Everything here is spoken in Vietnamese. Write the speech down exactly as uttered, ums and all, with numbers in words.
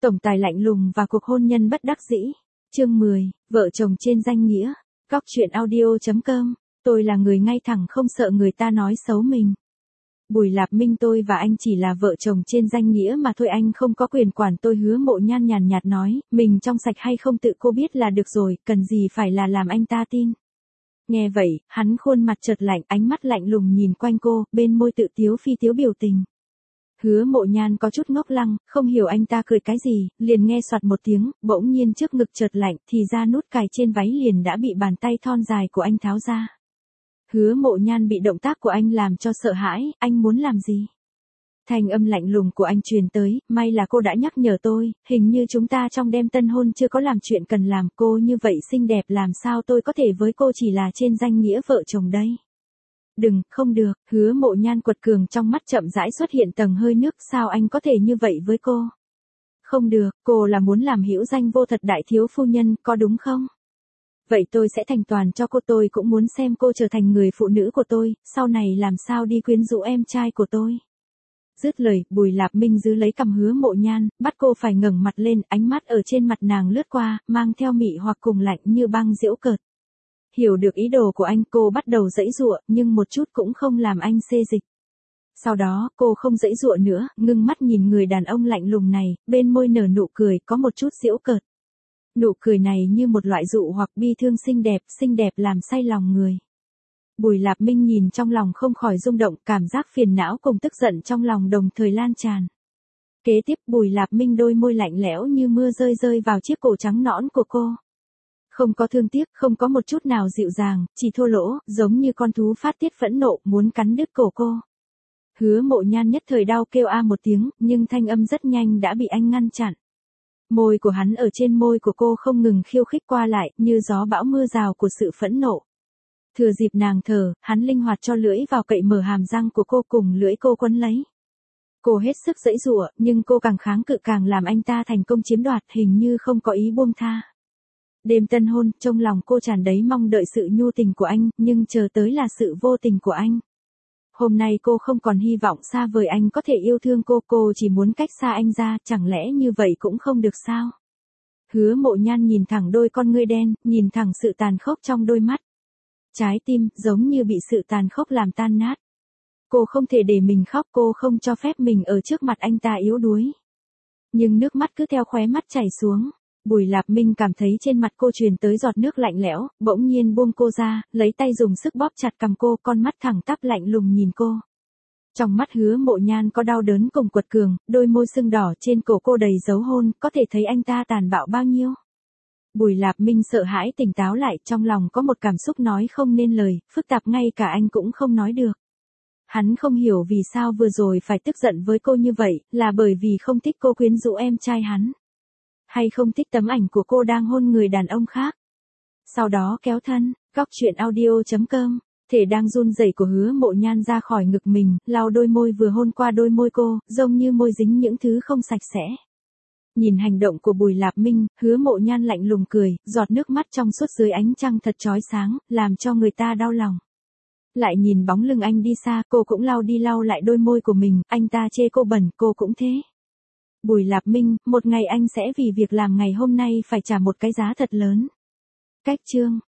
Tổng tài lạnh lùng và cuộc hôn nhân bất đắc dĩ. Chương mười, vợ chồng trên danh nghĩa. Cóc truyện audio chấm com. Tôi là người ngay thẳng không sợ người ta nói xấu mình. Bùi Lạp Minh, tôi và anh chỉ là vợ chồng trên danh nghĩa mà thôi, anh không có quyền quản tôi. Hứa Mộ Nhan nhàn nhạt nói, mình trong sạch hay không tự cô biết là được rồi, cần gì phải là làm anh ta tin. Nghe vậy, hắn khuôn mặt chợt lạnh, ánh mắt lạnh lùng nhìn quanh cô, bên môi tự tiếu phi tiếu biểu tình. Hứa Mộ Nhan có chút ngốc lăng, không hiểu anh ta cười cái gì, liền nghe soạt một tiếng, bỗng nhiên trước ngực chợt lạnh, thì ra nút cài trên váy liền đã bị bàn tay thon dài của anh tháo ra. Hứa Mộ Nhan bị động tác của anh làm cho sợ hãi, anh muốn làm gì? Thanh âm lạnh lùng của anh truyền tới, may là cô đã nhắc nhở tôi, hình như chúng ta trong đêm tân hôn chưa có làm chuyện cần làm, cô như vậy xinh đẹp làm sao tôi có thể với cô chỉ là trên danh nghĩa vợ chồng đây. Đừng, không được, Hứa Mộ Nhan quật cường, trong mắt chậm rãi xuất hiện tầng hơi nước, sao anh có thể như vậy với cô? Không được, cô là muốn làm hữu danh vô thật đại thiếu phu nhân, có đúng không? Vậy tôi sẽ thành toàn cho cô, tôi cũng muốn xem cô trở thành người phụ nữ của tôi, sau này làm sao đi quyến rũ em trai của tôi. Dứt lời, Bùi Lạp Minh giữ lấy cằm Hứa Mộ Nhan, bắt cô phải ngẩng mặt lên, ánh mắt ở trên mặt nàng lướt qua, mang theo mị hoặc cùng lạnh như băng giễu cợt. Hiểu được ý đồ của anh, cô bắt đầu giãy giụa, nhưng một chút cũng không làm anh xê dịch. Sau đó, cô không giãy giụa nữa, ngưng mắt nhìn người đàn ông lạnh lùng này, bên môi nở nụ cười, có một chút giễu cợt. Nụ cười này như một loại dụ hoặc bi thương xinh đẹp, xinh đẹp làm say lòng người. Bùi Lạp Minh nhìn trong lòng không khỏi rung động, cảm giác phiền não cùng tức giận trong lòng đồng thời lan tràn. Kế tiếp, Bùi Lạp Minh đôi môi lạnh lẽo như mưa rơi rơi vào chiếc cổ trắng nõn của cô. Không có thương tiếc, không có một chút nào dịu dàng, chỉ thô lỗ, giống như con thú phát tiết phẫn nộ, muốn cắn đứt cổ cô. Hứa Mộ Nhan nhất thời đau kêu a một tiếng, nhưng thanh âm rất nhanh đã bị anh ngăn chặn. Môi của hắn ở trên môi của cô không ngừng khiêu khích qua lại, như gió bão mưa rào của sự phẫn nộ. Thừa dịp nàng thở, hắn linh hoạt cho lưỡi vào cậy mở hàm răng của cô, cùng lưỡi cô quấn lấy. Cô hết sức giãy giụa, nhưng cô càng kháng cự càng làm anh ta thành công chiếm đoạt, hình như không có ý buông tha. Đêm tân hôn, trong lòng cô tràn đầy mong đợi sự nhu tình của anh, nhưng chờ tới là sự vô tình của anh. Hôm nay cô không còn hy vọng xa vời anh có thể yêu thương cô, cô chỉ muốn cách xa anh ra, chẳng lẽ như vậy cũng không được sao? Hứa Mộ Nhan nhìn thẳng đôi con ngươi đen, nhìn thẳng sự tàn khốc trong đôi mắt. Trái tim, giống như bị sự tàn khốc làm tan nát. Cô không thể để mình khóc, cô không cho phép mình ở trước mặt anh ta yếu đuối. Nhưng nước mắt cứ theo khóe mắt chảy xuống. Bùi Lạp Minh cảm thấy trên mặt cô truyền tới giọt nước lạnh lẽo, bỗng nhiên buông cô ra, lấy tay dùng sức bóp chặt cằm cô, con mắt thẳng tắp lạnh lùng nhìn cô. Trong mắt Hứa Mộ Nhan có đau đớn cùng quật cường, đôi môi sưng đỏ trên cổ cô đầy dấu hôn, có thể thấy anh ta tàn bạo bao nhiêu. Bùi Lạp Minh sợ hãi tỉnh táo lại, trong lòng có một cảm xúc nói không nên lời, phức tạp ngay cả anh cũng không nói được. Hắn không hiểu vì sao vừa rồi phải tức giận với cô như vậy, là bởi vì không thích cô quyến rũ em trai hắn. Hay không thích tấm ảnh của cô đang hôn người đàn ông khác. Sau đó kéo thân, cóc truyện audio chấm com, thể đang run rẩy của Hứa Mộ Nhan ra khỏi ngực mình, lau đôi môi vừa hôn qua đôi môi cô, giống như môi dính những thứ không sạch sẽ. Nhìn hành động của Bùi Lạp Minh, Hứa Mộ Nhan lạnh lùng cười, giọt nước mắt trong suốt dưới ánh trăng thật chói sáng, làm cho người ta đau lòng. Lại nhìn bóng lưng anh đi xa, cô cũng lau đi lau lại đôi môi của mình, anh ta chê cô bẩn, cô cũng thế. Bùi Lạp Minh, một ngày anh sẽ vì việc làm ngày hôm nay phải trả một cái giá thật lớn. Cách chương